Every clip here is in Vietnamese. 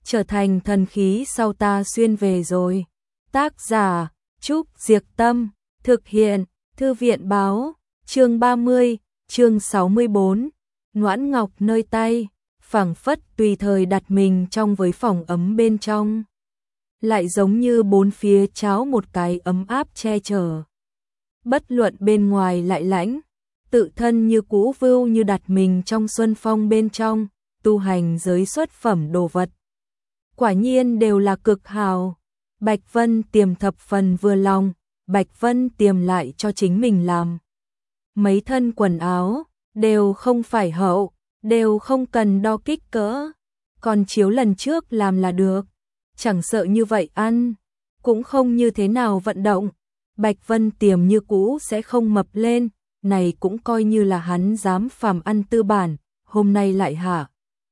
trở thành thần khí sau ta xuyên về rồi. Tác giả Trúc Diệc Tâm, thực hiện Thư viện Báo, chương 30, chương 64, Noãn Ngọc nơi tay, phảng phất tùy thời đặt mình trong với phòng ấm bên trong. Lại giống như bốn phía tráo một cái ấm áp che chở. Bất luận bên ngoài lại lãnh, tự thân như cũ vưu như đặt mình trong xuân phong bên trong, tu hành giới xuất phẩm đồ vật. Quả nhiên đều là cực hào. Bạch Vân Tiềm thập phần vừa lòng, Bạch Vân Tiềm lại cho chính mình làm. Mấy thân quần áo, đều không phải hậu, đều không cần đo kích cỡ. Còn chiếu lần trước làm là được, chẳng sợ như vậy ăn, cũng không như thế nào vận động. Bạch Vân Tiềm như cũ sẽ không mập lên, này cũng coi như là hắn dám phàm ăn tư bản, hôm nay lại hả.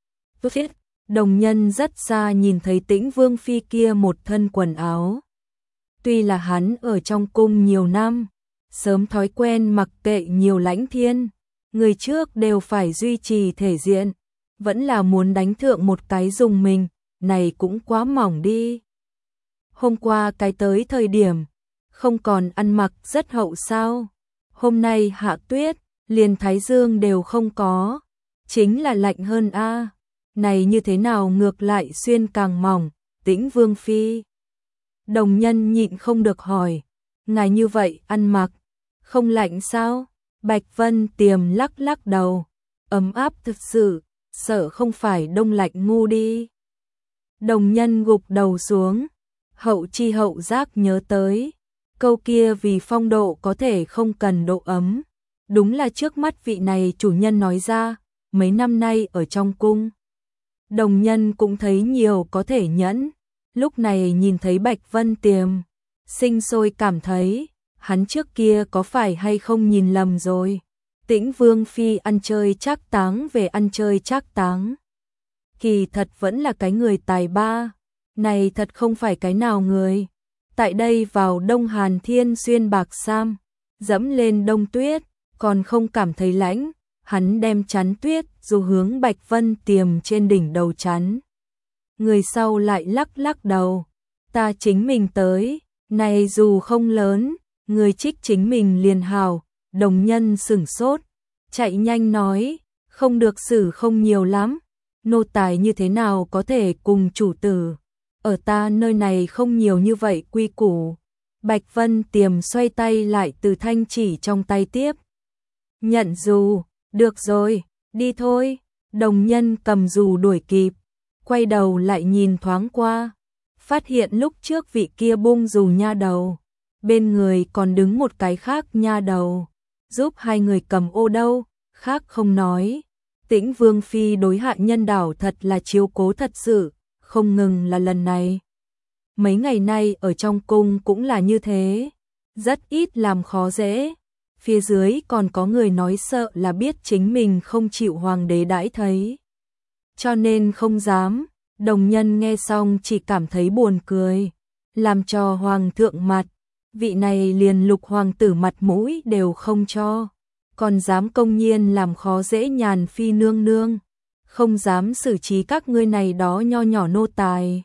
Đồng Nhân rất xa nhìn thấy Tĩnh Vương Phi kia một thân quần áo. Tuy là hắn ở trong cung nhiều năm, sớm thói quen mặc kệ nhiều lãnh thiên, người trước đều phải duy trì thể diện, vẫn là muốn đánh thượng một cái dùng mình, này cũng quá mỏng đi. Hôm qua cái tới thời điểm, không còn ăn mặc rất hậu sao, hôm nay hạ tuyết, liền thái dương đều không có, chính là lạnh hơn a. Này như thế nào ngược lại xuyên càng mỏng, Tĩnh Vương Phi. Đồng Nhân nhịn không được hỏi, ngài như vậy ăn mặc, không lạnh sao? Bạch Vân Tiềm lắc lắc đầu, ấm áp thực sự, sợ không phải đông lạnh ngu đi. Đồng Nhân gục đầu xuống, hậu chi hậu giác nhớ tới, câu kia vì phong độ có thể không cần độ ấm, đúng là trước mắt vị này chủ nhân nói ra, mấy năm nay ở trong cung. Đồng Nhân cũng thấy nhiều có thể nhẫn, lúc này nhìn thấy Bạch Vân Tiềm, sinh sôi cảm thấy, hắn trước kia có phải hay không nhìn lầm rồi. Tĩnh Vương Phi ăn chơi trác táng về ăn chơi trác táng. Kỳ thật vẫn là cái người tài ba, này thật không phải cái nào người. Tại đây vào Đông Hàn Thiên xuyên bạc sam, dẫm lên đông tuyết, còn không cảm thấy lạnh. Hắn đem chắn tuyết dù hướng Bạch Vân Tiềm trên đỉnh đầu chắn. Người sau lại lắc lắc đầu, ta chính mình tới, này dù không lớn, người trích chính mình liền hào. Đồng Nhân sửng sốt, chạy nhanh nói, không được xử không nhiều lắm, nô tài như thế nào có thể cùng chủ tử, ở ta nơi này không nhiều như vậy quy củ. Bạch Vân Tiềm xoay tay lại từ thanh chỉ trong tay tiếp. Nhận dù. Được rồi, đi thôi. Đồng Nhân cầm dù đuổi kịp, quay đầu lại nhìn thoáng qua, phát hiện lúc trước vị kia bung dù nha đầu, bên người còn đứng một cái khác nha đầu, giúp hai người cầm ô đâu, khác không nói. Tĩnh Vương Phi đối hạ nhân đảo thật là chiếu cố thật sự, không ngừng là lần này. Mấy ngày nay ở trong cung cũng là như thế, rất ít làm khó dễ. Phía dưới còn có người nói sợ là biết chính mình không chịu hoàng đế đãi thấy, cho nên không dám. Đồng Nhân nghe xong chỉ cảm thấy buồn cười, làm cho hoàng thượng mặt, vị này liền lục hoàng tử mặt mũi đều không cho, còn dám công nhiên làm khó dễ Nhàn Phi nương nương, không dám xử trí các ngươi này đó nho nhỏ nô tài.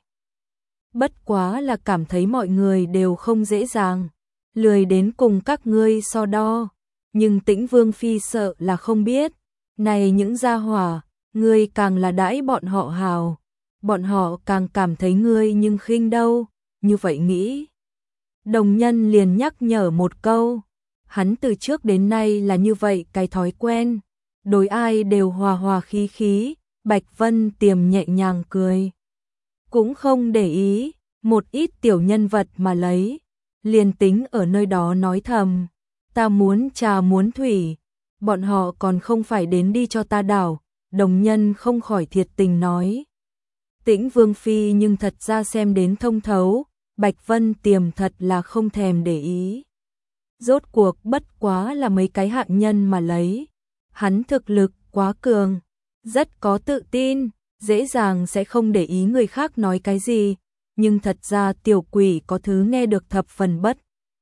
Bất quá là cảm thấy mọi người đều không dễ dàng, lười đến cùng các ngươi so đo, nhưng Tĩnh Vương Phi sợ là không biết, này những gia hỏa, ngươi càng là đãi bọn họ hào, bọn họ càng cảm thấy ngươi nhưng khinh đâu, như vậy nghĩ. Đồng Nhân liền nhắc nhở một câu, hắn từ trước đến nay là như vậy cái thói quen, đối ai đều hòa hòa khí khí. Bạch Vân Tiềm nhẹ nhàng cười, cũng không để ý, một ít tiểu nhân vật mà lấy, liền tính ở nơi đó nói thầm, ta muốn trà muốn thủy, bọn họ còn không phải đến đi cho ta đảo. Đồng Nhân không khỏi thiệt tình nói. Tĩnh Vương Phi nhưng thật ra xem đến thông thấu, Bạch Vân Tiềm thật là không thèm để ý. Rốt cuộc bất quá là mấy cái hạ nhân mà lấy, hắn thực lực quá cường, rất có tự tin, dễ dàng sẽ không để ý người khác nói cái gì, nhưng thật ra tiểu quỷ có thứ nghe được thập phần bất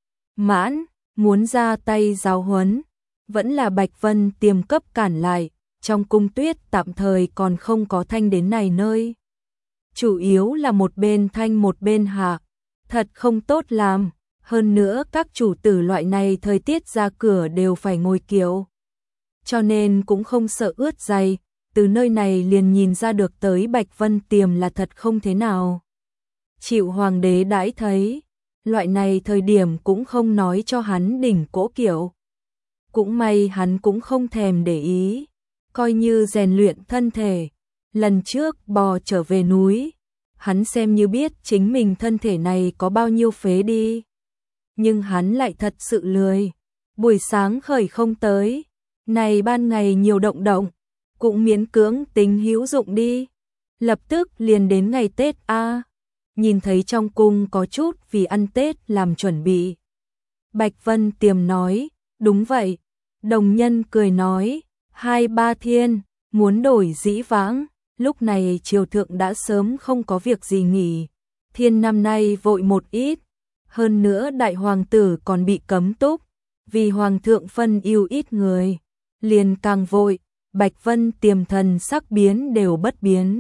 mãn, muốn ra tay giáo huấn, vẫn là Bạch Vân Tiềm cấp cản lại, trong cung tuyết tạm thời còn không có thanh đến này nơi. chủ yếu là một bên thanh một bên hạ, thật không tốt làm, hơn nữa các chủ tử loại này thời tiết ra cửa đều phải ngồi kiệu, cho nên cũng không sợ ướt giày, từ nơi này liền nhìn ra được tới Bạch Vân Tiềm là thật không thế nào chịu hoàng đế đãi thấy, loại này thời điểm cũng không nói cho hắn đỉnh cỗ kiệu. Cũng may hắn cũng không thèm để ý, coi như rèn luyện thân thể. Lần trước bò trở về núi, hắn xem như biết chính mình thân thể này có bao nhiêu phế đi. Nhưng hắn lại thật sự lười, buổi sáng khởi không tới, này ban ngày nhiều động động, cũng miễn cưỡng tính hữu dụng đi. Lập tức liền đến ngày Tết a. Nhìn thấy trong cung có chút vì ăn Tết làm chuẩn bị. Bạch Vân Tiềm nói, đúng vậy. Đồng nhân cười nói, 2-3 thiên, muốn đổi dĩ vãng, lúc này triều thượng đã sớm không có việc gì nghỉ. Thiên năm nay vội một ít, hơn nữa đại hoàng tử còn bị cấm túc, vì hoàng thượng phân ưu ít người, liền càng vội. Bạch Vân Tiềm thần sắc biến đều bất biến.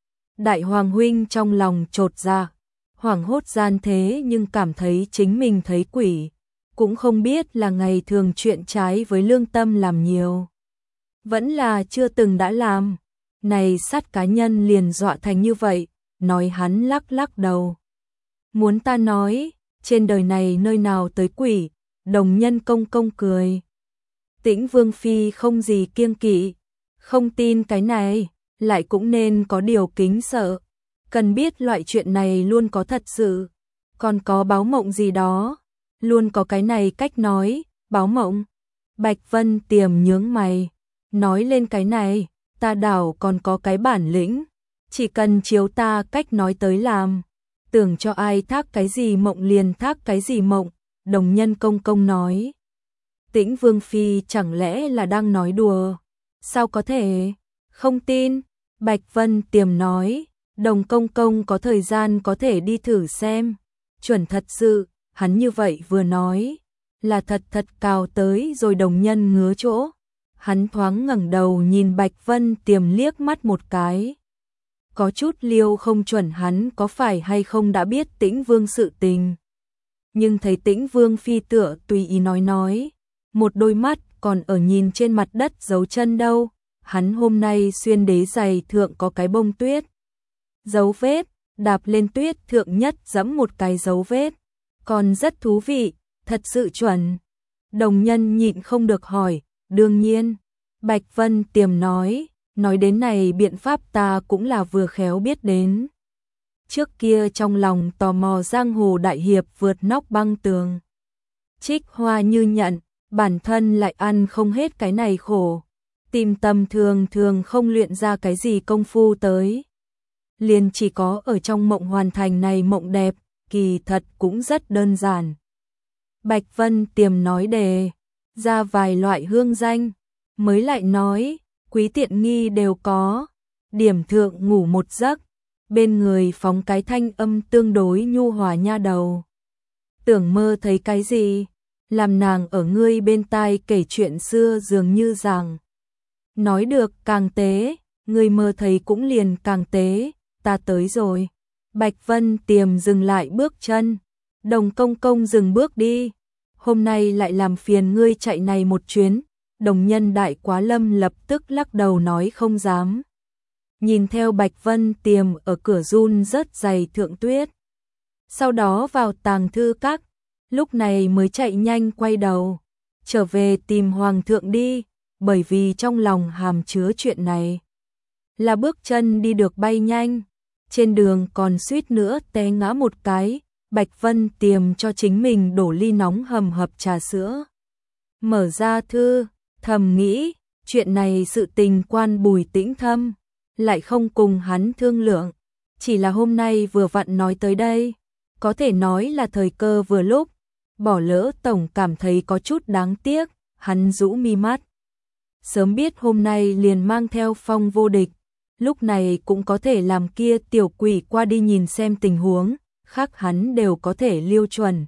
Đại hoàng huynh trong lòng chột dạ, hoảng hốt gian thế nhưng cảm thấy chính mình thấy quỷ, cũng không biết là ngày thường chuyện trái với lương tâm làm nhiều, vẫn là chưa từng đã làm. Này sát cá nhân liền dọa thành như vậy, nói hắn lắc lắc đầu. Muốn ta nói, trên đời này nơi nào tới quỷ, đồng nhân công công cười. Tĩnh Vương Phi không gì kiêng kỵ, không tin cái này, lại cũng nên có điều kính sợ. Cần biết loại chuyện này luôn có thật sự, còn có báo mộng gì đó, luôn có cái này cách nói, báo mộng. Bạch Vân Tiềm nhướng mày, nói lên cái này, ta đảo còn có cái bản lĩnh, chỉ cần chiếu ta cách nói tới làm, tưởng cho ai thác cái gì mộng liền thác cái gì mộng. Đồng nhân công công nói. Tĩnh Vương Phi chẳng lẽ là đang nói đùa, sao có thể, không tin. Bạch Vân Tiềm nói, đồng công công có thời gian có thể đi thử xem, chuẩn thật sự. Hắn như vậy vừa nói, là thật thật cào tới rồi. Đồng nhân ngứa chỗ, hắn thoáng ngẩng đầu nhìn Bạch Vân Tiềm liếc mắt một cái, có chút liêu không chuẩn hắn có phải hay không đã biết Tĩnh Vương sự tình. Nhưng thấy Tĩnh Vương Phi tựa tùy ý nói, một đôi mắt còn ở nhìn trên mặt đất dấu chân đâu. Hắn hôm nay xuyên đế giày thượng có cái bông tuyết dấu vết, đạp lên tuyết thượng nhất giẫm một cái dấu vết, còn rất thú vị, thật sự chuẩn. Đồng nhân nhịn không được hỏi, đương nhiên. Bạch Vân Tiềm nói đến này biện pháp ta cũng là vừa khéo biết đến. Trước kia trong lòng tò mò giang hồ đại hiệp vượt nóc băng tường, Trích Hoa như nhận, bản thân lại ăn không hết cái này khổ, tìm tầm thường không luyện ra cái gì công phu tới, liền chỉ có ở trong mộng hoàn thành này mộng đẹp, kỳ thật cũng rất đơn giản. Bạch Vân Tiềm nói đề ra vài loại hương danh, mới lại nói, quý tiện nghi đều có, điểm thượng ngủ một giấc, bên người phóng cái thanh âm tương đối nhu hòa nha đầu. Tưởng mơ thấy cái gì, làm nàng ở ngươi bên tai kể chuyện xưa dường như rằng. Nói được càng tế, ngươi mơ thấy cũng liền càng tế, ta tới rồi. Bạch Vân Tiềm dừng lại bước chân, đồng công công dừng bước đi, hôm nay lại làm phiền ngươi chạy này một chuyến. Đồng nhân đại quá lâm lập tức lắc đầu nói không dám. Nhìn theo Bạch Vân Tiềm ở cửa run rớt giày thượng tuyết. Sau đó vào tàng thư các, lúc này mới chạy nhanh quay đầu, trở về tìm hoàng thượng đi, bởi vì trong lòng hàm chứa chuyện này. Là bước chân đi được bay nhanh, trên đường còn suýt nữa té ngã một cái. Bạch Vân Tiềm cho chính mình đổ ly nóng hầm hập trà sữa. Mở ra thư, thầm nghĩ, chuyện này sự tình quan Bùi Tĩnh Thâm, lại không cùng hắn thương lượng, chỉ là hôm nay vừa vặn nói tới đây, có thể nói là thời cơ vừa lúc, bỏ lỡ tổng cảm thấy có chút đáng tiếc. Hắn rũ mi mắt, sớm biết hôm nay liền mang theo Phong Vô Địch, lúc này cũng có thể làm kia tiểu quỷ qua đi nhìn xem tình huống, khác hắn đều có thể liêu chuẩn.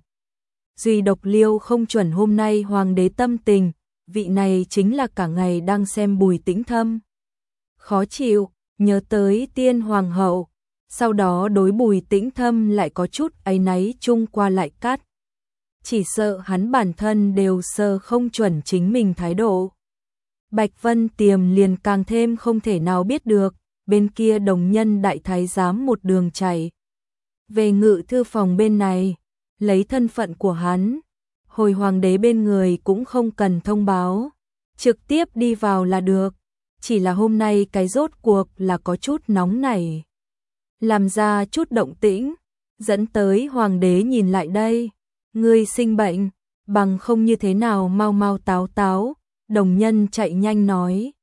Duy độc liêu không chuẩn hôm nay hoàng đế tâm tình, vị này chính là cả ngày đang xem Bùi Tĩnh Thâm. Khó chịu, nhớ tới tiên hoàng hậu, sau đó đối Bùi Tĩnh Thâm lại có chút áy náy chung qua lại cắt. Chỉ sợ hắn bản thân đều sờ không chuẩn chính mình thái độ. Bạch Vân Tiềm liền càng thêm không thể nào biết được, bên kia Đồng Nhân đại thái giám một đường chạy về ngự thư phòng bên này, lấy thân phận của hắn, hồi hoàng đế bên người cũng không cần thông báo, trực tiếp đi vào là được, chỉ là hôm nay cái rốt cuộc là có chút nóng nảy, làm ra chút động tĩnh, dẫn tới hoàng đế nhìn lại đây, ngươi sinh bệnh, bằng không như thế nào mau mau táo táo. Đồng Nhân chạy nhanh nói.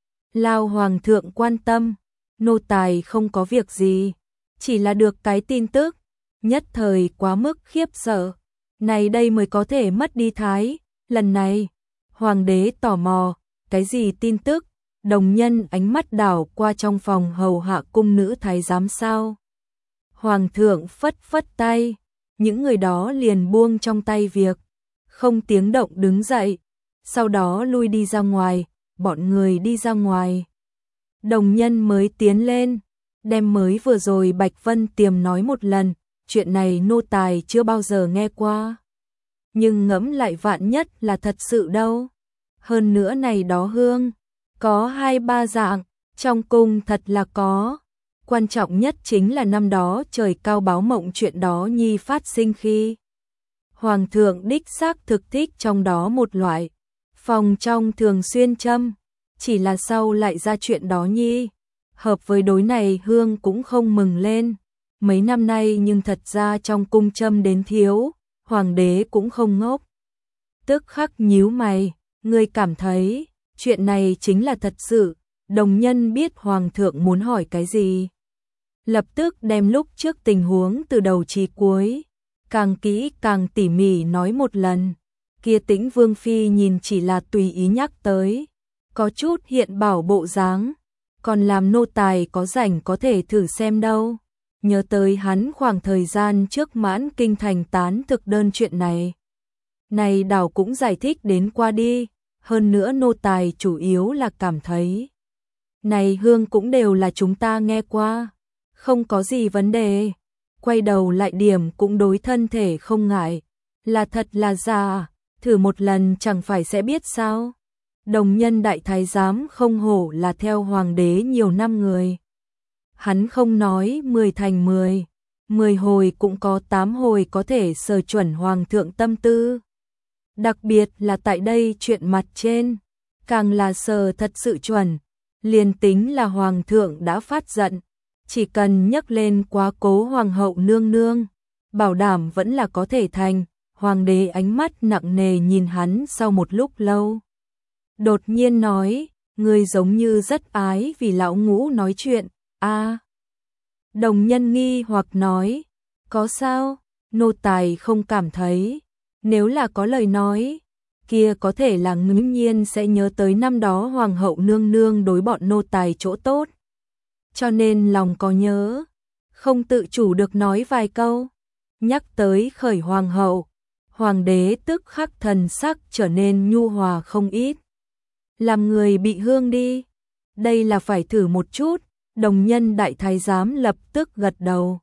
Lao hoàng thượng quan tâm, nô tài không có việc gì, chỉ là được cái tin tức, nhất thời quá mức khiếp sợ, này đây mới có thể mất đi thái, lần này, hoàng đế tò mò, cái gì tin tức, Đồng Nhân ánh mắt đảo qua trong phòng hầu hạ cung nữ thái giám sao. Hoàng thượng phất phất tay, những người đó liền buông trong tay việc, không tiếng động đứng dậy. Sau đó lui đi ra ngoài, bọn người đi ra ngoài. Đồng Nhân mới tiến lên, đem mới vừa rồi Bạch Vân Tiềm nói một lần, chuyện này nô tài chưa bao giờ nghe qua. Nhưng ngẫm lại vạn nhất là thật sự đâu. Hơn nữa này đó hương, có 2-3 dạng, trong cung thật là có. Quan trọng nhất chính là năm đó trời cao báo mộng chuyện đó nhi phát sinh khi. Hoàng thượng đích xác thực thích trong đó một loại. Phòng trong thường xuyên châm, chỉ là sau lại ra chuyện đó nhi, hợp với đối này hương cũng không mừng lên, mấy năm nay nhưng thật ra trong cung châm đến thiếu, hoàng đế cũng không ngốc. Tức khắc nhíu mày, ngươi cảm thấy, chuyện này chính là thật sự, Đồng Nhân biết hoàng thượng muốn hỏi cái gì. Lập tức đem lúc trước tình huống từ đầu chí cuối, càng kỹ càng tỉ mỉ nói một lần. Kia Tĩnh Vương phi nhìn chỉ là tùy ý nhắc tới, có chút hiện bảo bộ dáng, còn làm nô tài có rảnh có thể thử xem đâu. Nhớ tới hắn khoảng thời gian trước mãn kinh thành tán thực đơn chuyện này. Này đảo cũng giải thích đến qua đi, hơn nữa nô tài chủ yếu là cảm thấy. Này hương cũng đều là chúng ta nghe qua, không có gì vấn đề. Quay đầu lại điểm cũng đối thân thể không ngại, là thật là giả. Thử một lần chẳng phải sẽ biết sao. Đồng Nhân đại thái giám không hổ là theo hoàng đế nhiều năm người. Hắn không nói 10 thành 10, 10 hồi cũng có 8 hồi có thể sờ chuẩn hoàng thượng tâm tư. Đặc biệt là tại đây chuyện mặt trên, càng là sờ thật sự chuẩn, liền tính là hoàng thượng đã phát giận, chỉ cần nhắc lên quá cố hoàng hậu nương nương, bảo đảm vẫn là có thể thành. Hoàng đế ánh mắt nặng nề nhìn hắn sau một lúc lâu. Đột nhiên nói, ngươi giống như rất ái vì lão ngũ nói chuyện, a. Đồng Nhân nghi hoặc nói, có sao, nô tài không cảm thấy, nếu là có lời nói, kia có thể là ngẫu nhiên sẽ nhớ tới năm đó hoàng hậu nương nương đối bọn nô tài chỗ tốt. Cho nên lòng có nhớ, không tự chủ được nói vài câu, nhắc tới khởi hoàng hậu. Hoàng đế tức khắc thần sắc trở nên nhu hòa không ít. Làm người bị hương đi. Đây là phải thử một chút. Đồng Nhân đại thái giám lập tức gật đầu.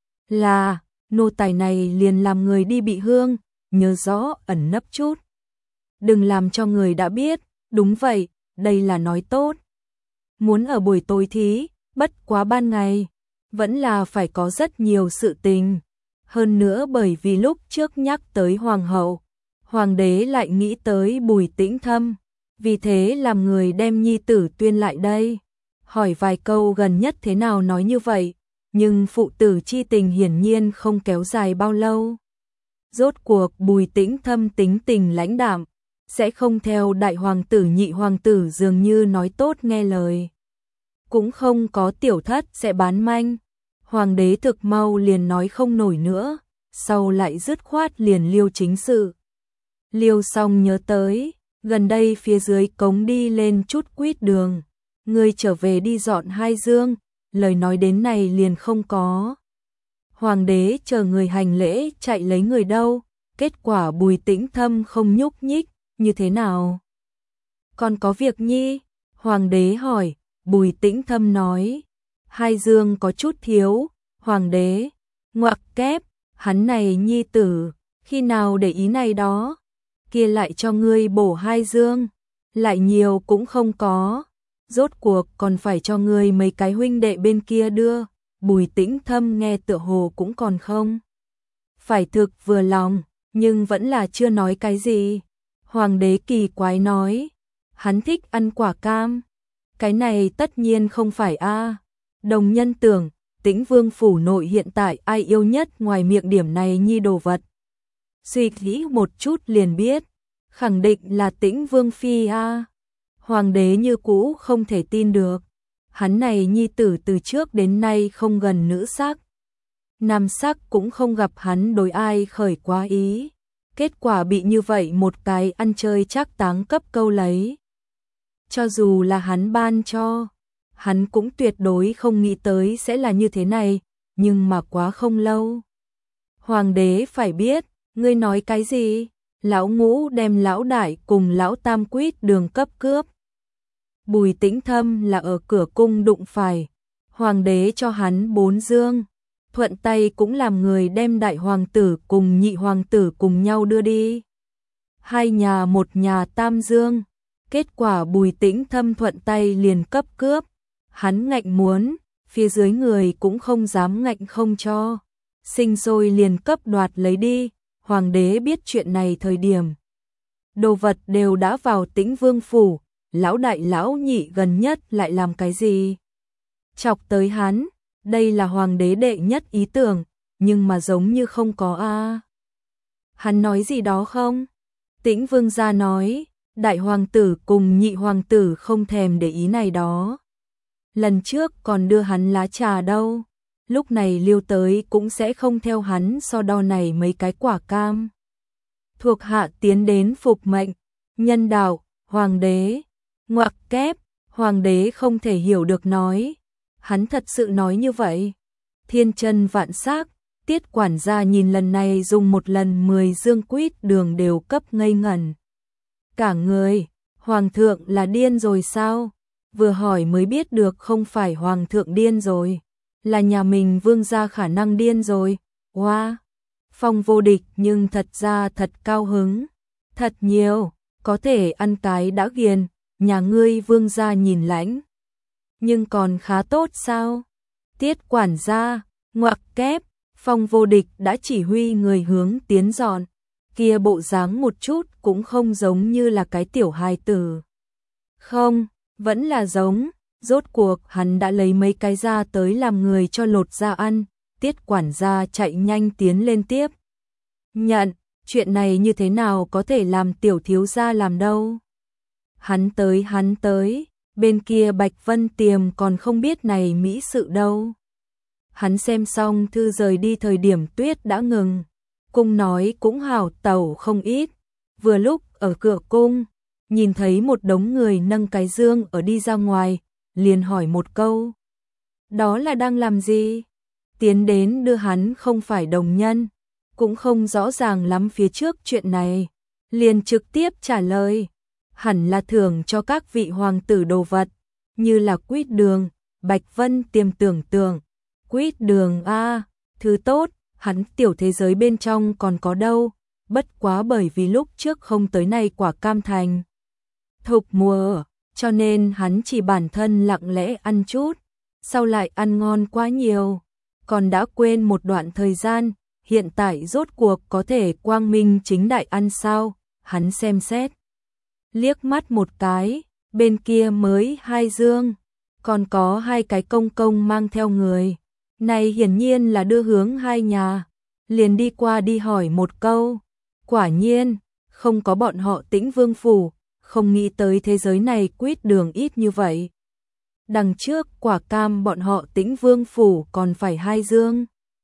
Là, nô tài này liền làm người đi bị hương, nhớ rõ ẩn nấp chút. Đừng làm cho người đã biết, đúng vậy, đây là nói tốt. Muốn ở buổi tối thí, bất quá ban ngày, vẫn là phải có rất nhiều sự tình. Hơn nữa bởi vì lúc trước nhắc tới hoàng hậu, hoàng đế lại nghĩ tới Bùi Tĩnh Thâm, vì thế làm người đem nhi tử tuyên lại đây, hỏi vài câu gần nhất thế nào nói như vậy, nhưng phụ tử chi tình hiển nhiên không kéo dài bao lâu. Rốt cuộc Bùi Tĩnh Thâm tính tình lãnh đạm, sẽ không theo đại hoàng tử nhị hoàng tử dường như nói tốt nghe lời. Cũng không có tiểu thất sẽ bán manh. Hoàng đế thực mau liền nói không nổi nữa, sau lại dứt khoát liền liêu chính sự. Liêu xong nhớ tới, gần đây phía dưới cống đi lên chút quýt đường, ngươi trở về đi dọn 2 dương, lời nói đến này liền không có. Hoàng đế chờ người hành lễ chạy lấy người đâu, kết quả Bùi Tĩnh Thâm không nhúc nhích, như thế nào? Còn có việc nhi? Hoàng đế hỏi, Bùi Tĩnh Thâm nói, 2 dương có chút thiếu, Hoàng đế, ngoặc kép, hắn này nhi tử, khi nào để ý này đó, kia lại cho ngươi bổ 2 dương, lại nhiều cũng không có, rốt cuộc còn phải cho ngươi mấy cái huynh đệ bên kia đưa. Bùi Tĩnh Thâm nghe tựa hồ cũng còn không phải thực vừa lòng, nhưng vẫn là chưa nói cái gì. Hoàng đế kỳ quái nói, hắn thích ăn quả cam. Cái này tất nhiên không phải a. Đồng nhân tưởng, Tĩnh Vương phủ nội hiện tại ai yêu nhất ngoài miệng điểm này nhi đồ vật. Suy nghĩ một chút liền biết, khẳng định là Tĩnh Vương phi a. Hoàng đế như cũ không thể tin được, hắn này nhi tử từ trước đến nay không gần nữ sắc, nam sắc cũng không gặp hắn đối ai khởi quá ý, kết quả bị như vậy một cái ăn chơi trác táng cấp câu lấy. Cho dù là hắn ban cho, hắn cũng tuyệt đối không nghĩ tới sẽ là như thế này, nhưng mà quá không lâu. Hoàng đế phải biết, ngươi nói cái gì? Lão Ngũ đem lão đại cùng lão tam quýt đường cấp cướp. Bùi Tĩnh Thâm là ở cửa cung đụng phải, hoàng đế cho hắn 4 dương, thuận tay cũng làm người đem đại hoàng tử cùng nhị hoàng tử cùng nhau đưa đi. 2 nhà 1 nhà tam dương, kết quả Bùi Tĩnh Thâm thuận tay liền cấp cướp, hắn ngạnh muốn, phía dưới người cũng không dám ngạnh không cho, sinh sôi liền cấp đoạt lấy đi. Hoàng đế biết chuyện này thời điểm, đồ vật đều đã vào Tĩnh Vương phủ, lão đại lão nhị gần nhất lại làm cái gì? Chọc tới hắn, đây là hoàng đế đệ nhất ý tưởng, nhưng mà giống như không có a. Hắn nói gì đó không? Tĩnh Vương gia nói, đại hoàng tử cùng nhị hoàng tử không thèm để ý này đó. Lần trước còn đưa hắn lá trà đâu, lúc này liêu tới cũng sẽ không theo hắn so đo này mấy cái quả cam. Thuộc hạ tiến đến phục mệnh, nhân đạo, hoàng đế, ngoặc kép, hoàng đế không thể hiểu được nói. Hắn thật sự nói như vậy. Thiên chân vạn sắc, Tiết quản gia nhìn lần này dùng một lần 10 dương quýt đường đều cấp ngây ngẩn. Cả người, hoàng thượng là điên rồi sao? Vừa hỏi mới biết được không phải hoàng thượng điên rồi, là nhà mình vương gia khả năng điên rồi. Wow, Phong vô địch nhưng thật ra thật cao hứng, thật nhiều, có thể ăn cái đã ghiền, nhà ngươi vương gia nhìn lãnh. Nhưng còn khá tốt sao? Tiết quản gia, ngoặc kép, Phong vô địch đã chỉ huy người hướng tiến dọn, kia bộ dáng một chút cũng không giống như là cái tiểu hài tử. Không, vẫn là giống, rốt cuộc hắn đã lấy mấy cái ra tới làm người cho lột ra ăn. Tiết quản gia chạy nhanh tiến lên tiếp. Nhận, chuyện này như thế nào có thể làm tiểu thiếu gia làm đâu? Hắn tới, bên kia Bạch Vân Tiềm còn không biết này mỹ sự đâu. Hắn xem xong thư rời đi thời điểm tuyết đã ngừng, cung nói cũng hảo tẩu không ít. Vừa lúc ở cửa cung, nhìn thấy một đống người nâng cái dương ở đi ra ngoài, liền hỏi một câu. Đó là đang làm gì? Tiến đến đưa hắn không phải đồng nhân, cũng không rõ ràng lắm phía trước chuyện này, liền trực tiếp trả lời. Hẳn là thưởng cho các vị hoàng tử đồ vật, như là quýt đường. Bạch Vân Tiềm tưởng tượng, quýt đường a, thứ tốt, hắn tiểu thế giới bên trong còn có đâu, bất quá bởi vì lúc trước không tới này quả cam thành thục mùa, cho nên hắn chỉ bản thân lặng lẽ ăn chút, sau lại ăn ngon quá nhiều, còn đã quên một đoạn thời gian, hiện tại rốt cuộc có thể quang minh chính đại ăn sao? Hắn xem xét, liếc mắt một cái, bên kia mới 2 dương, còn có 2 cái công công mang theo người. Này hiển nhiên là đưa hướng 2 nhà, liền đi qua đi hỏi một câu. Quả nhiên, không có bọn họ Tĩnh Vương phủ, không nghĩ tới thế giới này quýt đường ít như vậy. Đằng trước quả cam bọn họ Tĩnh Vương phủ còn phải 2 dương.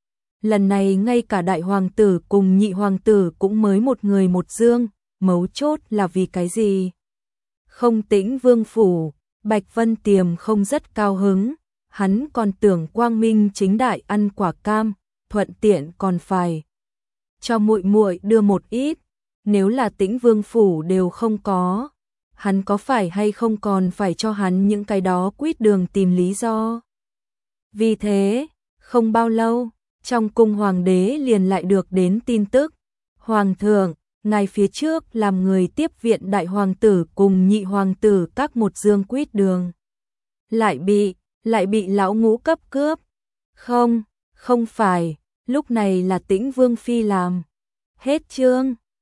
Lần này ngay cả đại hoàng tử cùng nhị hoàng tử cũng mới một người 1 dương, mấu chốt là vì cái gì? Không Tĩnh Vương phủ, Bạch Vân Tiềm không rất cao hứng, hắn còn tưởng quang minh chính đại ăn quả cam, thuận tiện còn phải cho muội muội đưa một ít, nếu là Tĩnh Vương phủ đều không có, hắn có phải hay không còn phải cho hắn những cái đó quýt đường tìm lý do. Vì thế, Không bao lâu, trong cung hoàng đế liền lại được đến tin tức. Hoàng thượng, ngài phía trước làm người tiếp viện đại hoàng tử cùng nhị hoàng tử các một dương quýt đường. Lại bị lão ngũ cấp cướp. Không phải, lúc này là Tĩnh Vương Phi làm. Hết chương.